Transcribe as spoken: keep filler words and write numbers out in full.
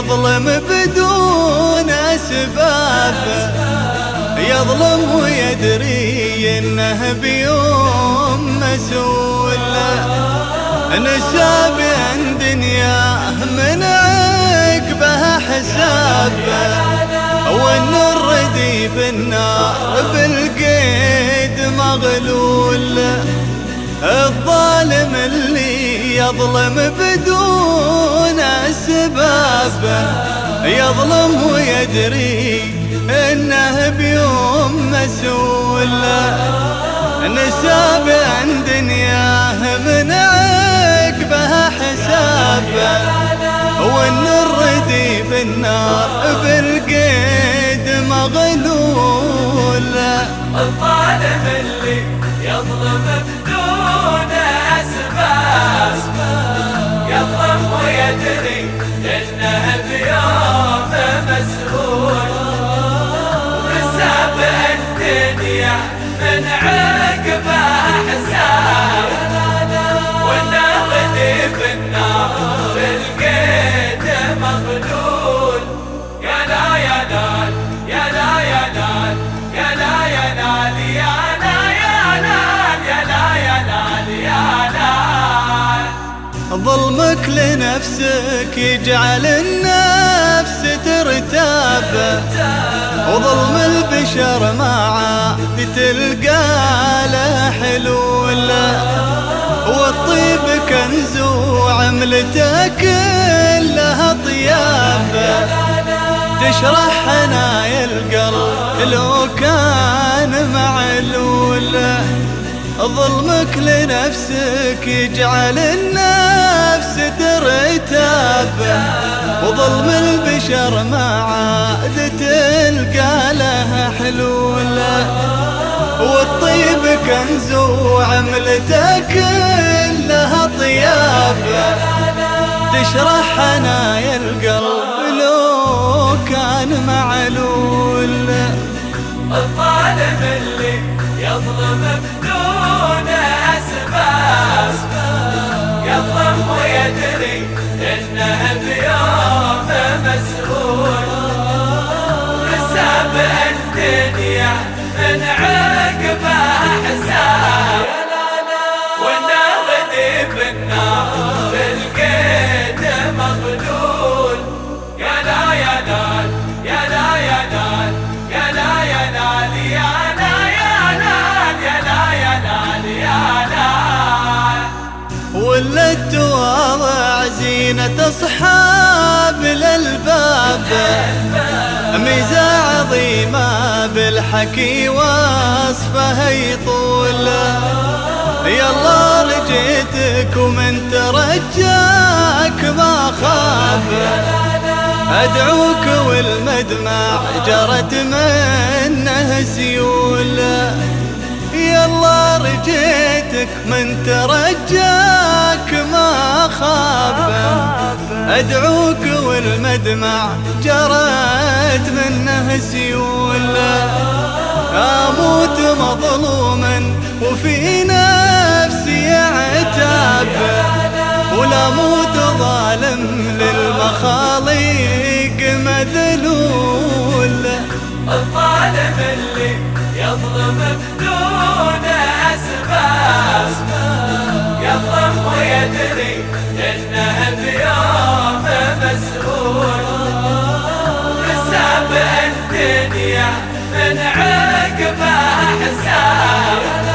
يظلم بدون أسباب، يظلم ويدري إنه بيوم مسؤول. نساب عن دنياه من عقبها حساب، وإن الردي في النار بالقيد مغلول. الظالم اللي يظلم بدون أسباب، يظلم ويدري إنه بيوم مسؤول. نساب عن دنياه من عقبها حساب، وإن الردي في النار بالقيد مغلول. الظالم اللي يظلم بدون أسباب، يظلم ويدري إنه بيوم مسؤول. نساب الدنيا من عقبها حساب، والنغدي في النار بالقيد مغلول. يا لا يا لال يا لا يا لال يا لا يا لال يا لا يا لال يا لا يا لال يا لال. ظلمك لنفسك يجعل النفس ترتاب، وظلم البشر ما عاد تلقى له حلول. والطيب كنز وعملته كلها طياب، تشرح حنايا القلب لو كان معلول. ظلمك لنفسك يجعل النفس ترتاب، وظلم البشر ما عاد تلقى لها حلول. والطيب كنز وعملته كلها طياب، تشرح حنايا القلب لو كان معلول. الظالم اللي يظلم بدون أسباب، يظلم ويدري إنه بيوم مسؤول. نساب الدنيا من عقبها حساب، والنغدي في النار بالقيد مغلول. يا لا يا لال يا لا يا لال يا لا يا لال يا لا يا لال يا لا يا لال يا لال. ولا التواضع زينة أصحاب الألباب، ميزة عظيمة بالحكي وصفها يطول. يلا رجيتك ومن ترجاك ما خاب، أدعوك والمدمع جرت منه سيول. يلا رجيتك من ترجاك ما خاب، أدعوك والمدمع جرت منه سيول. أموت مظلوما وفي نفسي عتاب، ولا موت ظالم للمخاليق مذلول. الظالم اللي يظلم بدون أسباب، يظلم ويدري إنه بيوم مسؤول. نساب الدنيا من عقبها حساب،